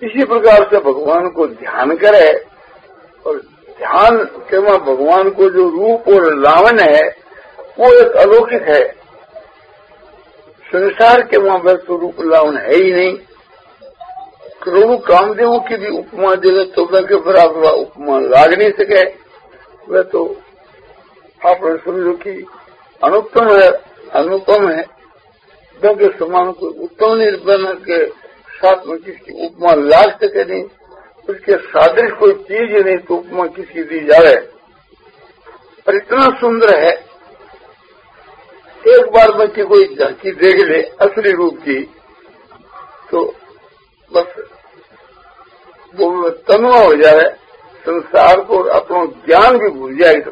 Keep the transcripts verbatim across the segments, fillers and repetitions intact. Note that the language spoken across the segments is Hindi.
इसी प्रकार से भगवान को ध्यान करे, और ध्यान के वहां भगवान को जो रूप और लावण्य है वो एक अलौकिक है। संसार के वहां वह तो रूप लावण्य है ही नहीं। करोड़ों कामदेवों की भी उपमा देवे तो वह के बराबर उपमा लाग नहीं सके। वह तो आप समझो कि अनुत्तम है, अनुपम है। वह के समान कोई उत्तम निर्बन के साथ में किसकी उपमा लाग सके नहीं। उसके सादृश कोई चीज नहीं तो उपमा किसकी दी जाए। और इतना सुंदर है, एक बार में कि कोई झांकी देख ले असली रूप की तो बस वो तन्वा हो जाए, संसार को अपना ज्ञान भी भूल जाएगा।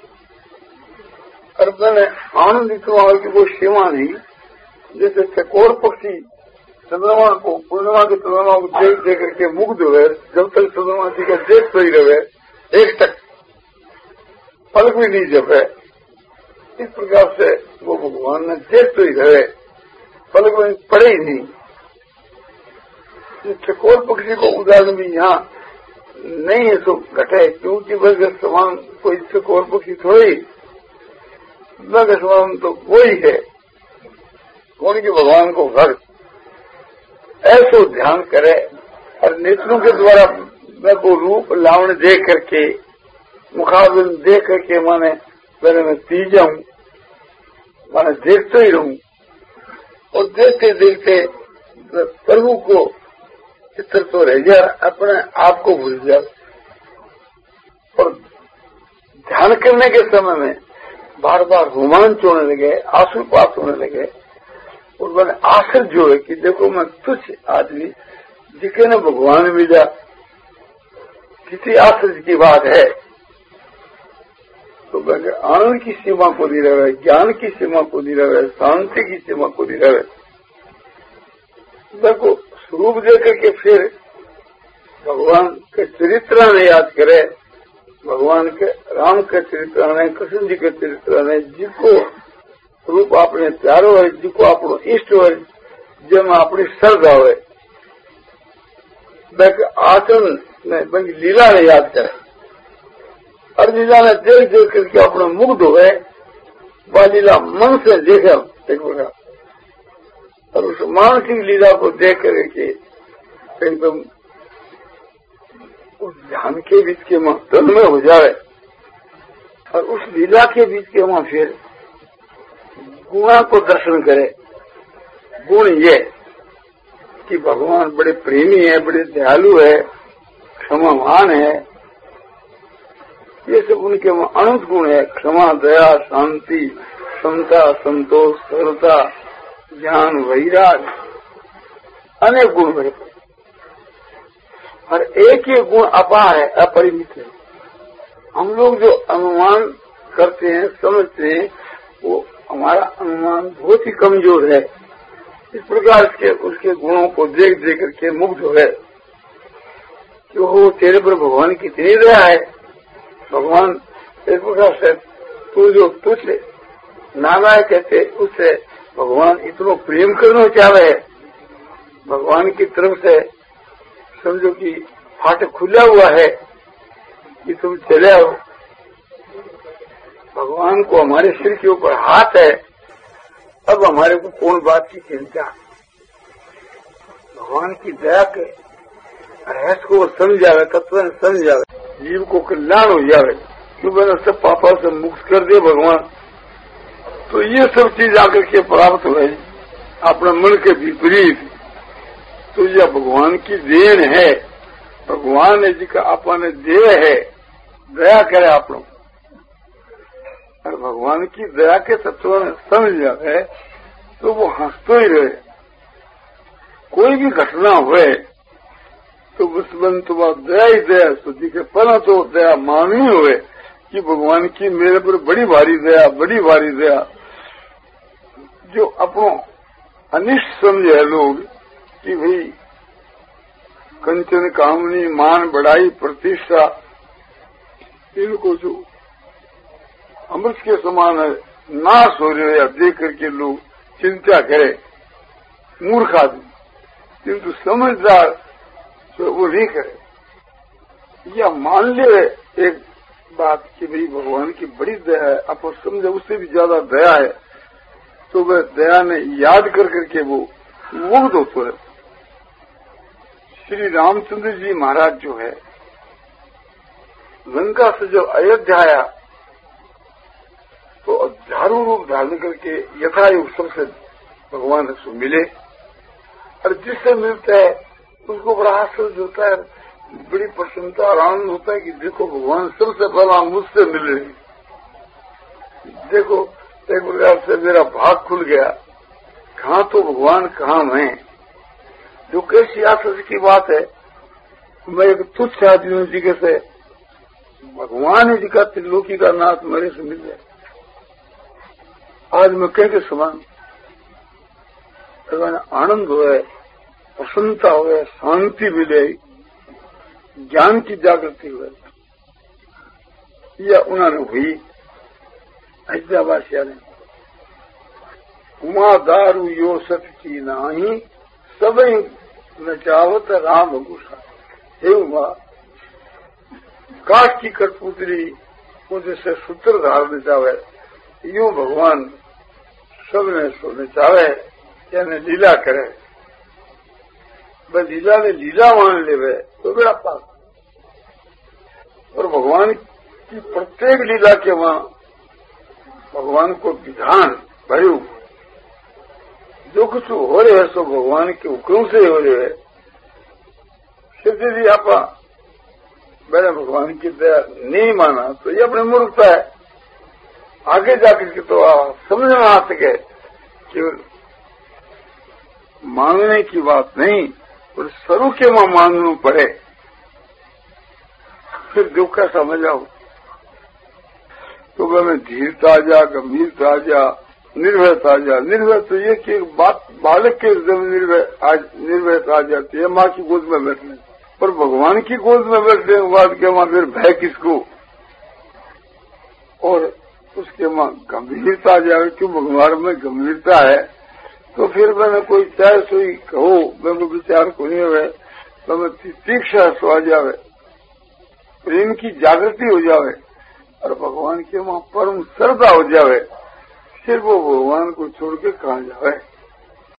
और मैंने आनंदित हुआ की कोई सीमा नहीं। जैसे चकोर पक्षी चंद्रमा को, पूर्णिमा के चंद्रमा को देख देख करके मुग्ध हुए, जब तक चंद्रमा जी का देख तो ही रहे, एक तक पलक भी नहीं जपे। इस प्रकार से वो भगवान ने देख तो ही रहे, पलक में पड़े ही नहीं। चकोर पक्षी को उदाहरण भी यहाँ नहीं है तो घटे, क्योंकि वह के समान कोई चकोर पक्षी थोड़ी, वह के समान तो वो ही है। कौन की भगवान को भक्त ऐसो ध्यान करे और नेत्रों के द्वारा मैं को रूप लावण देख करके, मुखाबिन देख करके माने पहले मैं पी जाऊं, माने देखते ही रहूं, और देखते देखते प्रभु को चित्र तो रह जा, अपने आप को भूल जा। और ध्यान करने के समय में बार बार रोमांच होने लगे, आंसुपात होने लगे। और मैंने आखिर जो है कि देखो मैं तुच्छ आदमी जिसे न भगवान मिला, किसी आश्चर्य की बात है। तो मैंने आनंद की सीमा को नहीं रहे, ज्ञान की सीमा को नहीं रहे, शांति की सीमा को नहीं रहे। देखो स्वरूप देकर के फिर भगवान के चरित्र ने याद करे, भगवान के राम के चरित्र ने, कृष्ण जी के चरित्र ने, जिसको रूप आपने प्यारो है, जिसको आपनो इष्ट हो, जब अपनी श्रद्धा हो, आचरण में लीला ने याद करे। और लीला ने देख देख करके अपने मुग्ध हुए, वह लीला मन से देखे एक प्रकार। और उस मानसिक लीला को देख करके एकदम उस ध्यान के बीच के वहां तन्मय हो जाए। और उस लीला के बीच के वहां फिर गुणा को दर्शन करे। गुण ये कि भगवान बड़े प्रेमी है, बड़े दयालु है, क्षमावान है, ये सब उनके अनंत गुण है। क्षमा, दया, शांति, समता, संतोष, सरलता, ज्ञान, वैराग, अनेक गुण बड़े। और एक ही गुण अपार है, अपरिमित है। हम लोग जो अनुमान करते हैं, समझते हैं, वो हमारा अनुमान बहुत ही कमजोर है। इस प्रकार के उसके गुणों को देख देख करके मुग्ध है कि वो तेरे पर भगवान कितनी दया है। भगवान इस प्रकार से तू जो तुझे नाना कहते उससे भगवान इतना प्रेम करना चाहे। भगवान की तरफ से समझो कि फाटक खुला हुआ है कि तुम चले आओ। भगवान को हमारे सिर के ऊपर हाथ है, अब हमारे को कौन बात की चिंता। भगवान की दया के रहस्य को समझ जावे, तत्व समझ जावे, जीव को कल्याण हो जावे, तो मैंने सब पापा से मुक्त कर दे भगवान। तो ये सब चीज आकर के प्राप्त हुए अपने मन के विपरीत। तो यह भगवान की देन है, भगवान ने जी का अपने दे है, दया करे आप लोग। और भगवान की दया के तत्व समझ जाए तो वो हंसते ही रहे। कोई भी घटना हुए तो बसबन तो दया ही दया, तो दिखे पहला तो दया माननी हुए कि भगवान की मेरे पर बड़ी भारी दया, बड़ी भारी दया। जो अपनो अनिष्ट समझे लोग कि भाई कंचन, कामनी, मान, बढ़ाई, प्रतिष्ठा, इनको जो अमृत के समान नाश हो रहे हैं देख करके लोग चिंता करे, मूर्ख आदमी। किंतु समझदार तो वो नहीं करे। या मान ले एक बात कि भाई भगवान की बड़ी दया है, आप समझे उससे भी ज्यादा दया है, तो वह दया ने याद कर करके वो मुग्ध होता है। श्री रामचंद्र जी महाराज जो है लंका से जब अयोध्या आया तो झारू रूप धारण करके यथायुग सबसे भगवान से मिले, और जिससे मिलता है उसको बड़ा आश्चर्य होता है, बड़ी प्रसन्नता और आनंद होता है कि देखो भगवान सबसे पहला मुझसे मिल रहे। देखो एक प्रकार से मेरा भाग खुल गया, कहाँ तो भगवान कहाँ मैं। जो कैसी आश्चर्य की बात है, मैं एक तुच्छ आदमी हूँ जी से भगवान जी का त्रिलोकी का नाथ मेरे से मिल जाए। आज मैं कह के समान आनंद हुए, प्रसन्नता हुए, शांति मिले, ज्ञान की जागृति हुए, या उन्होंने हुई। अयोध्यावासिया ने उमा दारू यो सत की नाही सबई नचावत राम गुस्सा। हे उमा, काठ की कठपुतली को जैसे सूत्र धार नचावे, यूं भगवान सबने सो नचावे, यानी लीला करे। वह लीला ने लीला मान लेवे तो बड़ा पास। और भगवान की प्रत्येक लीला के वहां भगवान को विधान भरू, जो कुछ हो रहे है सो भगवान के हुक्म से हो रहे है। सिद्धि जी आप मैंने भगवान की दया नहीं माना तो ये अपनी मूर्खता है। आगे जाकर के तो समझ में आ सके कि मानने की बात नहीं, और शुरू के वहां मानना पड़े, फिर दुख का समझ आओ। तो मैं धीरता जा, गंभीरता जा, निर्भयता जा। निर्भय तो ये कि बात बालक के हृदय में निर्भय आज निर्भयता आ जाती है, माँ की गोद में बैठने, पर भगवान की गोद में बैठने के बाद के वहां फिर भय किसको, और उसके वहां गंभीरता जाए, क्यों भगवान में गंभीरता है। तो फिर मैंने कोई चाहे सोई कहो, मैं को विचार को नहीं हुए, तो मैं तीक्षा सो आ जावे, प्रेम की जागृति हो जावे, और भगवान के वहां परम श्रद्धा हो जावे, फिर वो भगवान को छोड़ के कहाँ जावे।